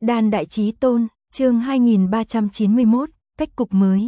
Đan Đại Chí Tôn, chương 2391, cách cục mới.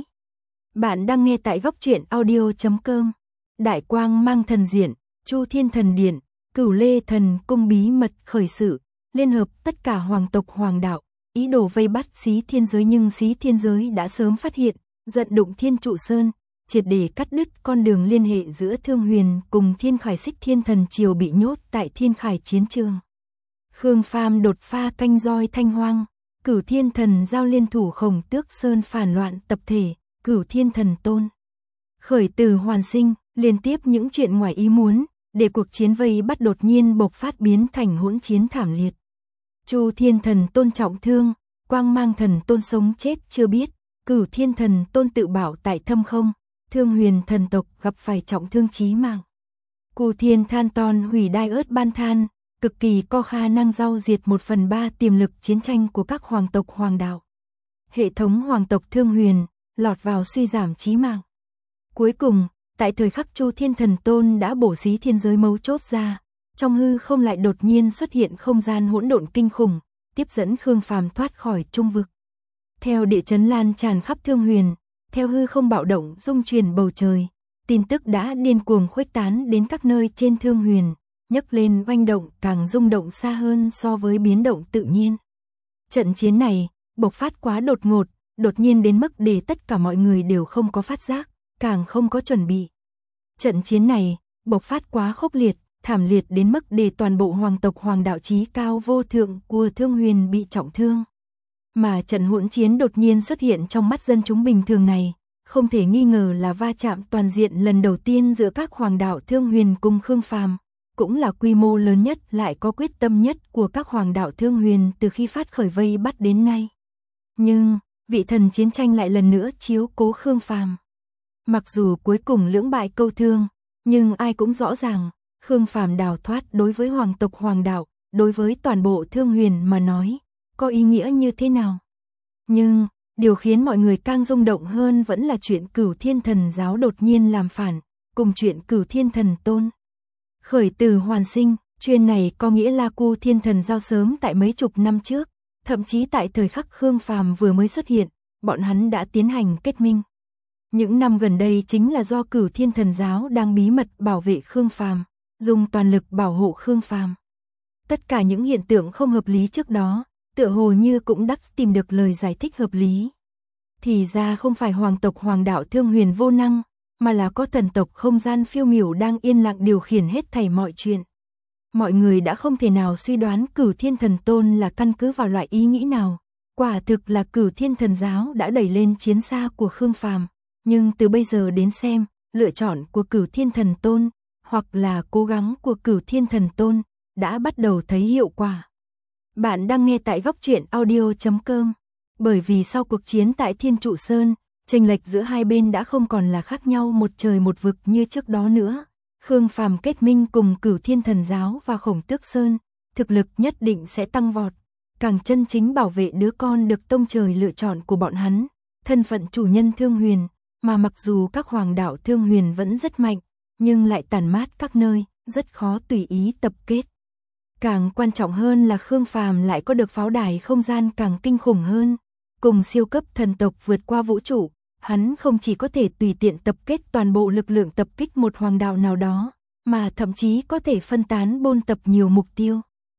Bạn đang nghe tại góc truyện audio.com. Đại quang mang thần diện, Chu Thiên Thần Điện, Cửu Lê Thần Cung bí mật khởi sự, liên hợp tất cả hoàng tộc hoàng đạo, ý đồ vây bắt Xí Thiên Giới, nhưng Xí Thiên Giới đã sớm phát hiện, giận đụng Thiên Trụ Sơn, triệt để cắt đứt con đường liên hệ giữa Thương Huyền cùng Thiên Khải Xích Thiên Thần Triều bị nhốt tại Thiên Khải chiến trường. Khương Phàm đột phá canh roi Thanh Hoang, Cửu Thiên Thần giao liên thủ Khổng Tước Sơn phản loạn tập thể, Cửu Thiên Thần Tôn. Khởi từ hoàn sinh, liên tiếp những chuyện ngoài ý muốn, để cuộc chiến vây bắt đột nhiên bộc phát biến thành hỗn chiến thảm liệt. Chu Thiên Thần Tôn trọng thương, Quang Mang Thần Tôn sống chết chưa biết, Cửu Thiên Thần Tôn tự bảo tại thâm không, Thương Huyền thần tộc gặp phải trọng thương chí mạng. Cù Thiên Than Ton hủy đai ớt ban than, cực kỳ có khả năng giao diệt 1/3 tiềm lực chiến tranh của các hoàng tộc hoàng đạo. Hệ thống hoàng tộc Thương Huyền lọt vào suy giảm chí mạng. Cuối cùng, tại thời khắc Chu Thiên Thần Tôn đã bổ Xí Thiên Giới mấu chốt ra, trong hư không lại đột nhiên xuất hiện không gian hỗn độn kinh khủng, tiếp dẫn Khương Phàm thoát khỏi trung vực. Theo địa chấn lan tràn khắp Thương Huyền, theo hư không bạo động rung chuyển bầu trời, tin tức đã điên cuồng khuếch tán đến các nơi trên Thương Huyền, nhấc lên oanh động càng rung động xa hơn so với biến động tự nhiên. Trận chiến này bộc phát quá đột ngột, đột nhiên đến mức để tất cả mọi người đều không có phát giác, càng không có chuẩn bị. Trận chiến này bộc phát quá khốc liệt, thảm liệt đến mức để toàn bộ hoàng tộc hoàng đạo chí cao vô thượng của Thương Huyền bị trọng thương. Mà trận hỗn chiến đột nhiên xuất hiện trong mắt dân chúng bình thường này, không thể nghi ngờ là va chạm toàn diện lần đầu tiên giữa các hoàng đạo Thương Huyền cùng Khương Phàm, cũng là quy mô lớn nhất lại có quyết tâm nhất của các hoàng đạo Thương Huyền từ khi phát khởi vây bắt đến nay. Nhưng, vị thần chiến tranh lại lần nữa chiếu cố Khương Phàm. Mặc dù cuối cùng lưỡng bại câu thương, nhưng ai cũng rõ ràng, Khương Phàm đào thoát đối với hoàng tộc hoàng đạo, đối với toàn bộ Thương Huyền mà nói, có ý nghĩa như thế nào. Nhưng, điều khiến mọi người càng rung động hơn vẫn là chuyện Cửu Thiên Thần giáo đột nhiên làm phản, cùng chuyện Cửu Thiên Thần Tôn. Khởi từ hoàn sinh, chuyện này có nghĩa là Cù Thiên Thần giao sớm tại mấy chục năm trước, thậm chí tại thời khắc Khương Phàm vừa mới xuất hiện, bọn hắn đã tiến hành kết minh. Những năm gần đây chính là do Cửu Thiên Thần giáo đang bí mật bảo vệ Khương Phàm, dùng toàn lực bảo hộ Khương Phàm. Tất cả những hiện tượng không hợp lý trước đó, tựa hồ như cũng đắc tìm được lời giải thích hợp lý. Thì ra không phải hoàng tộc hoàng đạo Thương Huyền vô năng, mà là có thần tộc không gian phiêu miểu đang yên lặng điều khiển hết thảy mọi chuyện. Mọi người đã không thể nào suy đoán Cửu Thiên Thần Tôn là căn cứ vào loại ý nghĩ nào. Quả thực là Cửu Thiên Thần giáo đã đẩy lên chiến xa của Khương Phàm, nhưng từ bây giờ đến xem, lựa chọn của Cửu Thiên Thần Tôn, hoặc là cố gắng của Cửu Thiên Thần Tôn, đã bắt đầu thấy hiệu quả. Bạn đang nghe tại góc truyện audio.com. Bởi vì sau cuộc chiến tại Thiên Trụ Sơn, chênh lệch giữa hai bên đã không còn là khác nhau một trời một vực như trước đó nữa. Khương Phàm kết minh cùng Cửu Thiên Thần giáo và Khổng Tước Sơn, thực lực nhất định sẽ tăng vọt, càng chân chính bảo vệ đứa con được tông trời lựa chọn của bọn hắn, thân phận chủ nhân Thương Huyền, mà mặc dù các hoàng đạo Thương Huyền vẫn rất mạnh, nhưng lại tàn mát các nơi, rất khó tùy ý tập kết. Càng quan trọng hơn là Khương Phàm lại có được pháo đài không gian càng kinh khủng hơn, cùng siêu cấp thần tộc vượt qua vũ trụ, hắn không chỉ có thể tùy tiện tập kết toàn bộ lực lượng tập kích một hoàng đạo nào đó, mà thậm chí có thể phân tán bôn tập nhiều mục tiêu.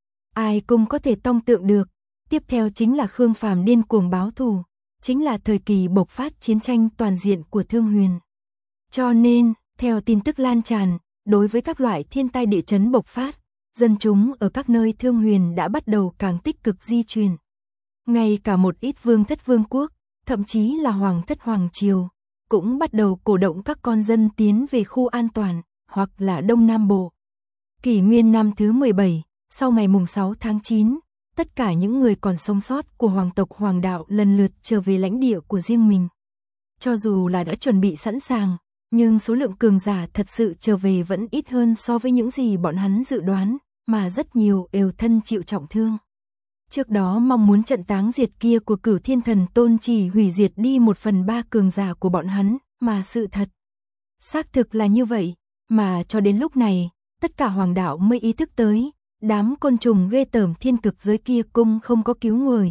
Ai cũng có thể tông tượng được, tiếp theo chính là Khương Phàm điên cuồng báo thù, chính là thời kỳ bộc phát chiến tranh toàn diện của Thương Huyền. Cho nên, theo tin tức lan tràn, đối với các loại thiên tai địa chấn bộc phát, dân chúng ở các nơi Thương Huyền đã bắt đầu càng tích cực di chuyển. Ngay cả một ít vương thất vương quốc, thậm chí là hoàng thất hoàng triều, cũng bắt đầu cổ động các con dân tiến về khu an toàn, hoặc là Đông Nam Bộ. Kỷ nguyên năm thứ 17, sau ngày mùng 6 tháng 9, tất cả những người còn sống sót của hoàng tộc hoàng đạo lần lượt trở về lãnh địa của riêng mình. Cho dù là đã chuẩn bị sẵn sàng, nhưng số lượng cường giả thật sự trở về vẫn ít hơn so với những gì bọn hắn dự đoán, mà rất nhiều đều thân chịu trọng thương. Trước đó mong muốn trận táng diệt kia của Cửu Thiên Thần Tôn chỉ hủy diệt đi 1/3 cường giả của bọn hắn, mà sự thật xác thực là như vậy, mà cho đến lúc này, tất cả hoàng đạo mới ý thức tới, đám côn trùng ghê tởm thiên cực giới kia cũng không có cứu người,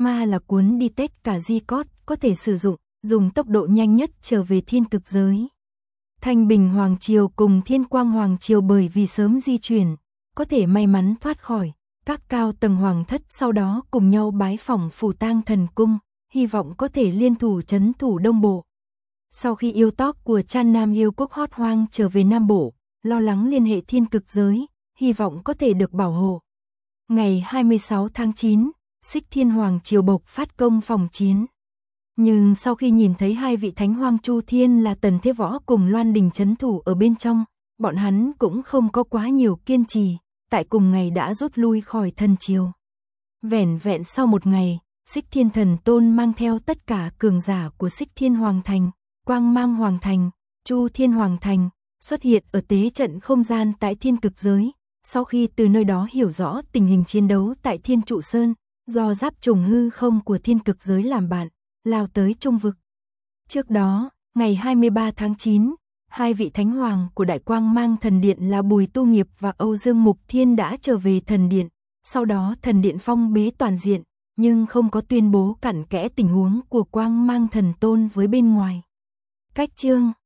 Ma là cuốn đi tất cả di cót có thể sử dụng, dùng tốc độ nhanh nhất trở về thiên cực giới. Thanh Bình Hoàng Triều cùng Thiên Quang Hoàng Triều bởi vì sớm di chuyển, có thể may mắn thoát khỏi. Các cao tầng hoàng thất sau đó cùng nhau bái phỏng Phù Tang Thần Cung, hy vọng có thể liên thủ trấn thủ Đông Bộ. Sau khi yêu tóc của Chan Nam yêu quốc Hót Hoang trở về Nam Bộ, lo lắng liên hệ thiên cực giới, hy vọng có thể được bảo hộ. Ngày 26 tháng 9, Xích Thiên Hoàng Triều bộc phát công phòng chiến. Nhưng sau khi nhìn thấy hai vị thánh hoàng Chu Thiên là Tần Thế Võ cùng Loan Đình trấn thủ ở bên trong, bọn hắn cũng không có quá nhiều kiên trì, tại cùng ngày đã rút lui khỏi thần triều. Vẻn vẹn sau một ngày, Xích Thiên Thần Tôn mang theo tất cả cường giả của Xích Thiên Hoàng Thành, Quang Mang Hoàng Thành, Chu Thiên Hoàng Thành, xuất hiện ở tế trận không gian tại thiên cực giới. Sau khi từ nơi đó hiểu rõ tình hình chiến đấu tại Thiên Trụ Sơn, do giáp trùng hư không của thiên cực giới làm bạn, lao tới trung vực. Trước đó, ngày 23 tháng 9, hai vị thánh hoàng của Đại Quang Mang Thần Điện là Bùi Tu Nghiệp và Âu Dương Mục Thiên đã trở về thần điện, sau đó thần điện phong bế toàn diện, nhưng không có tuyên bố cặn kẽ tình huống của Quang Mang Thần Tôn với bên ngoài. Cách chương